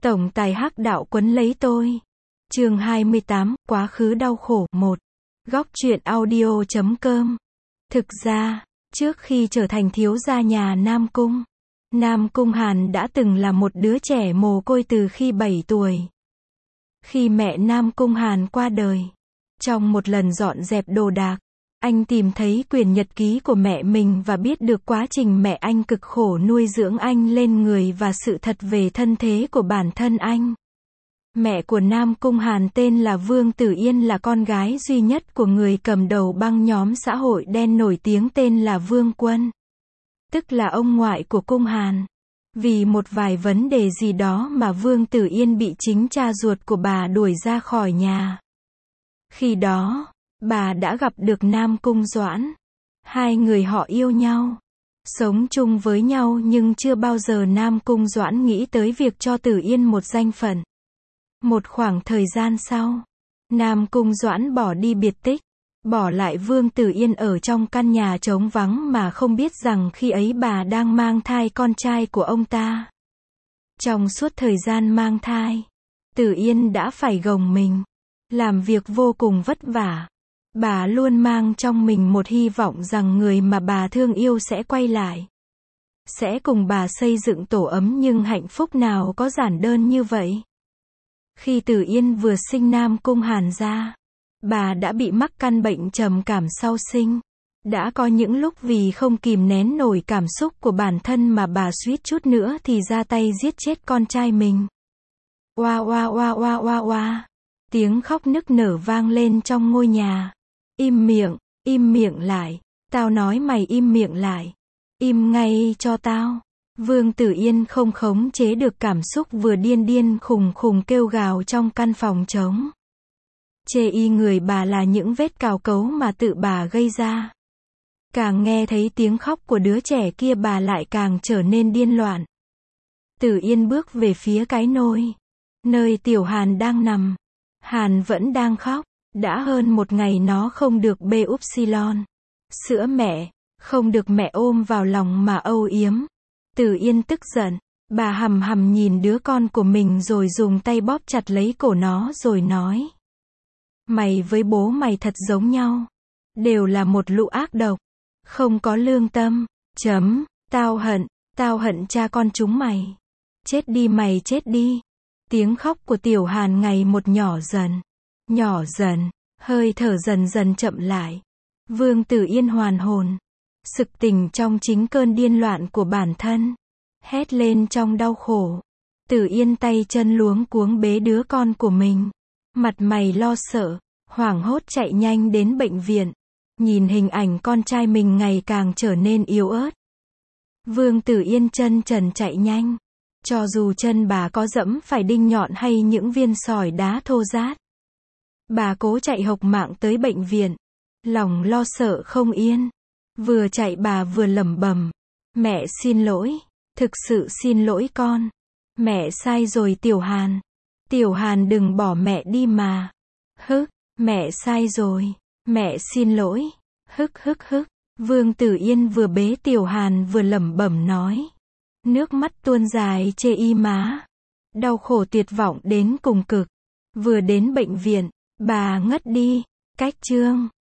Tổng tài hắc đạo quấn lấy tôi. Chương 28, quá khứ đau khổ. 1. Góc truyện audio.com. Thực ra, trước khi trở thành thiếu gia nhà Nam Cung Hàn đã từng là một đứa trẻ mồ côi từ khi 7 tuổi. Khi mẹ Nam Cung Hàn qua đời, trong một lần dọn dẹp đồ đạc, anh tìm thấy quyển nhật ký của mẹ mình và biết được quá trình mẹ anh cực khổ nuôi dưỡng anh lên người và sự thật về thân thế của bản thân anh. Mẹ của Nam Cung Hàn tên là Vương Tử Yên, là con gái duy nhất của người cầm đầu băng nhóm xã hội đen nổi tiếng tên là Vương Quân, tức là ông ngoại của Cung Hàn. Vì một vài vấn đề gì đó mà Vương Tử Yên bị chính cha ruột của bà đuổi ra khỏi nhà. Khi đó, bà đã gặp được Nam Cung Doãn. Hai người họ yêu nhau, sống chung với nhau, nhưng chưa bao giờ Nam Cung Doãn nghĩ tới việc cho Tử Yên một danh phận. Một khoảng thời gian sau, Nam Cung Doãn bỏ đi biệt tích, bỏ lại Vương Tử Yên ở trong căn nhà trống vắng mà không biết rằng khi ấy bà đang mang thai con trai của ông ta. Trong suốt thời gian mang thai, Tử Yên đã phải gồng mình, làm việc vô cùng vất vả. Bà luôn mang trong mình một hy vọng rằng người mà bà thương yêu sẽ quay lại, sẽ cùng bà xây dựng tổ ấm, nhưng hạnh phúc nào có giản đơn như vậy. Khi Tử Yên vừa sinh Nam Cung Hàn ra, bà đã bị mắc căn bệnh trầm cảm sau sinh. Đã có những lúc vì không kìm nén nổi cảm xúc của bản thân mà bà suýt chút nữa thì ra tay giết chết con trai mình. Oa oa oa oa oa oa. Tiếng khóc nức nở vang lên trong ngôi nhà. Im miệng lại. Tao nói mày im miệng lại. Im ngay cho tao. Vương Tử Yên không khống chế được cảm xúc, vừa điên khùng kêu gào trong căn phòng trống. Chê y người bà là những vết cào cấu mà tự bà gây ra. Càng nghe thấy tiếng khóc của đứa trẻ kia bà lại càng trở nên điên loạn. Tử Yên bước về phía cái nôi, nơi Tiểu Hàn đang nằm. Hàn vẫn đang khóc. Đã hơn một ngày nó không được bê upsilon, sữa mẹ, không được mẹ ôm vào lòng mà âu yếm. Tử Yên tức giận, bà hầm nhìn đứa con của mình rồi dùng tay bóp chặt lấy cổ nó rồi nói: Mày với bố mày thật giống nhau, đều là một lũ ác độc, không có lương tâm. Tao hận cha con chúng mày. Chết đi mày, chết đi. Tiếng khóc của Tiểu Hàn ngày một nhỏ dần, hơi thở dần chậm lại. Vương Tử Yên hoàn hồn, sực tỉnh trong chính cơn điên loạn của bản thân, hét lên trong đau khổ. Tử Yên tay chân luống cuống bế đứa con của mình, mặt mày lo sợ, hoảng hốt chạy nhanh đến bệnh viện, nhìn hình ảnh con trai mình ngày càng trở nên yếu ớt. Vương Tử Yên chân trần chạy nhanh, cho dù chân bà có dẫm phải đinh nhọn hay những viên sỏi đá thô rát. Bà cố chạy hộc mạng tới bệnh viện, lòng lo sợ không yên. Vừa chạy bà vừa lẩm bẩm: Mẹ xin lỗi, thực sự xin lỗi con. Mẹ sai rồi Tiểu Hàn đừng bỏ mẹ đi mà. Mẹ sai rồi, mẹ xin lỗi. Vương Tử Yên vừa bế Tiểu Hàn vừa lẩm bẩm nói. Nước mắt tuôn dài chê y má. Đau khổ tuyệt vọng đến cùng cực. Vừa đến bệnh viện, bà ngất đi. Cách chương